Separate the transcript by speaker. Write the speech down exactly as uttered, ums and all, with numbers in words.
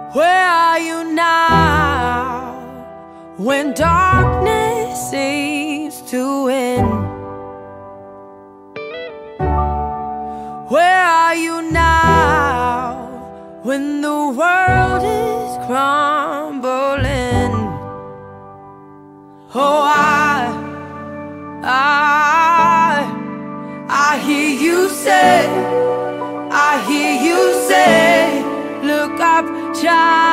Speaker 1: Where are you now when darkness seems to win? Where are you now when the world is crumbling? Oh, I, I, I hear you say, I hear you say, look up, child.